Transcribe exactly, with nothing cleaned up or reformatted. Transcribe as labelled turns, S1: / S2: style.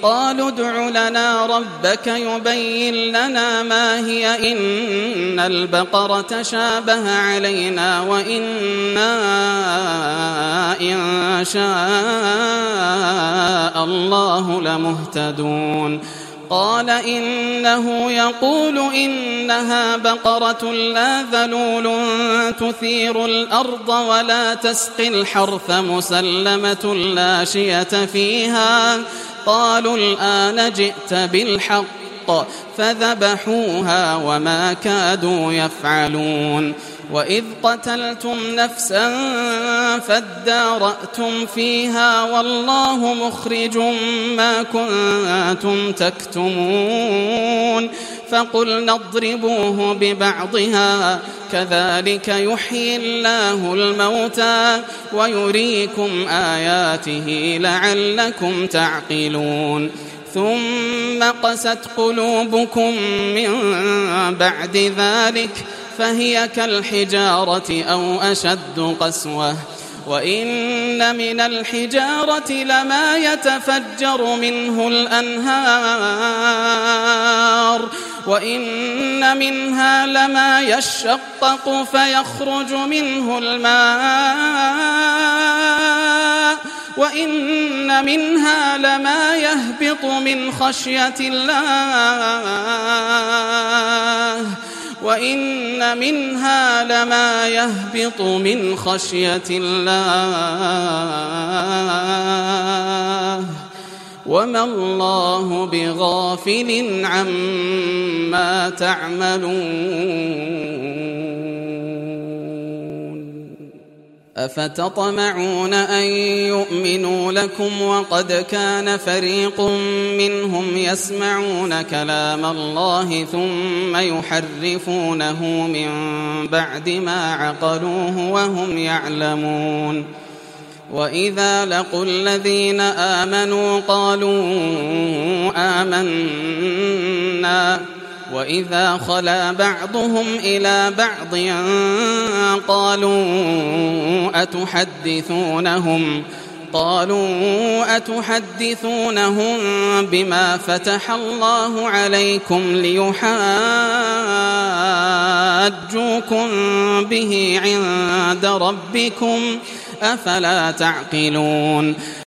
S1: قالوا ادع لنا ربك يبين لنا ما هي إن البقرة تشابه علينا وإنا إن شاء الله لمهتدون. قال إنه يقول إنها بقرة لا ذلول تثير الأرض ولا تسقي الحرث مسلمة لا شية فيها. قالوا الآن جئت بالحق فذبحوها وما كادوا يفعلون. وإذ قتلتم نفسا فادارأتم فيها والله مخرج ما كنتم تكتمون. فقلنا اضربوه ببعضها كذلك يحيي الله الموتى ويريكم آياته لعلكم تعقلون. ثم قست قلوبكم من بعد ذلك فهي كالحجارة أو أشد قسوة. وإن من الحجارة لما يتفجر منه الأنهار وإن منها لما يشقق فيخرج منه الماء وإن منها لما يهبط من خشية الله وإن منها لما يهبط من خشية الله وما الله بغافل عما تعملون. أفتطمعون أن يؤمنوا لكم وقد كان فريق منهم يسمعون كلام الله ثم يحرفونه من بعد ما عقلوه وهم يعلمون. وإذا لقوا الذين آمنوا قالوا آمنا وإذا خلا بعضهم إلى بعض قالوا أتحدثونهم قالوا أتحدثونهم بما فتح الله عليكم ليحاجوكم به عند ربكم أفلا تعقلون.